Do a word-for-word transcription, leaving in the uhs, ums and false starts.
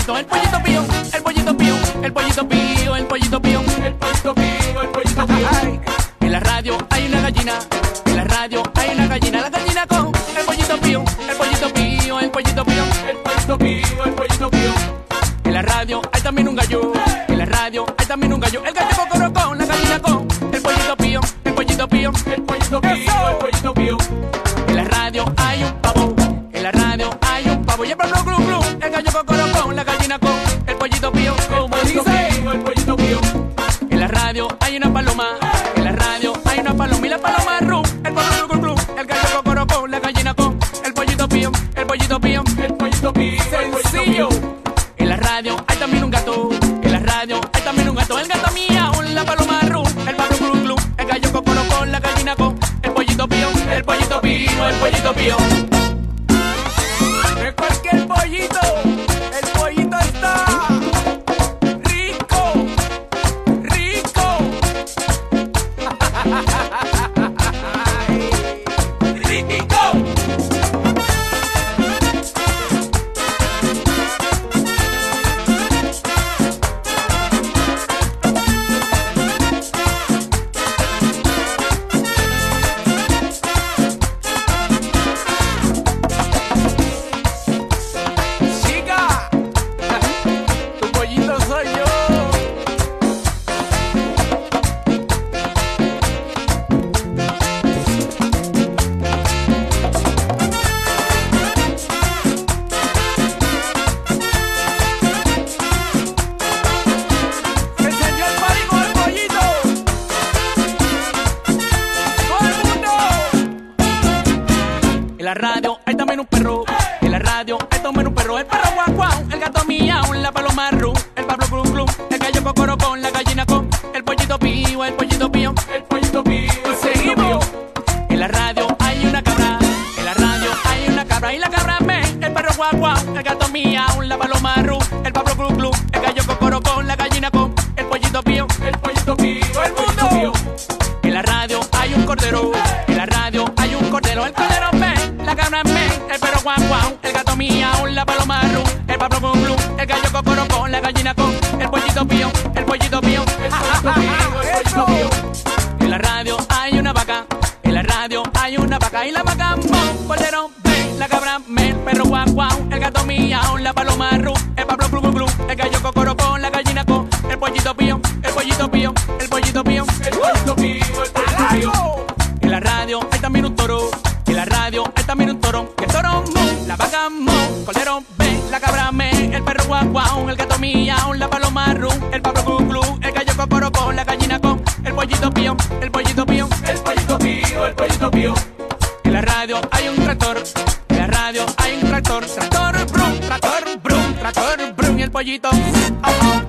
gato, el pollito pío, el pollito pío, el pollito pío, el pollito pío, el pollito pío, el pollito pío. En la radio hay una gallina, en la radio hay una gallina, la gallina con el pollito pío, el pollito pío, el pollito pío, el pollito pío, el pollito pío. En la radio hay también un gallo, en la radio hay también un gallo, el gallo cocorocó, la gallina con el pollito pío, el pollito pío, el pollito pío, el pollito pío. En la radio hay un pavo, en la radio hay un pavo y el pablo glu glu, el gallo cocorocó, la gallina con el pollito pío, como dice, el pollito pío. En la radio hay una paloma, en la radio hay una paloma y la paloma ru, el pablo glu glu, el gallo cocorocó, la gallina con el pollito pío, el pollito pío, el pollito pío, sencillo. En la radio hay también un gato, en la radio hay también un gato, el gato miau, la paloma ru, el pablo glu glu, el gallo cocorocó, la gallina con el pollito pío, el pollito pío, el pollito pío. De cualquier pollito, el pollito está rico, rico. Rico. En la radio hay también un perro, en la radio hay también un perro, el perro guau guau, el gato miau, la paloma ru, el pablo glu glu, el gallo cocorocó, la gallina con el pollito pío, el pollito pío, el pollito pío. Seguimos. En la radio hay una cabra, en la radio hay una cabra y la cabra me, el perro guau guau, el gato miau, la paloma ru, el pablo glu glu, el gallo cocorocó, la gallina con el pollito pío, el pollito pío, el mundo. En la radio hay un cordero, en la radio hay un cordero, el cordero me, la cabra me, el perro guau guau, el gato miau, la paloma ru, el pablo glu glu, el gallo cocorocó, la gallina con el pollito pío, el pollito pío, el pollito pío, el pollito pío. En la radio hay una vaca, en la radio hay una vaca y la vaca mo, cordero me, la cabra me, el perro guau guau, el gato miau, la paloma ru, el pablo glu glu, el gallo cocorocó, la gallina con el pollito pío, el pollito pío, el pollito pío, el pollito pío, el pollito pío. En la radio hay también un toro, en la radio hay también un toro, y el toro mo, la vaca mo, cordero ve, la cabra me, el perro guau guau, el gato miau, la paloma ru, el pablo glu glu, el gallo cocorocó, la gallina con el pollito pío, el pollito pío, el pollito pío, el pollito pío. En la radio hay un tractor, en la radio hay un tractor, tractor brum, tractor brum, tractor brum, y el pollito, oh, oh.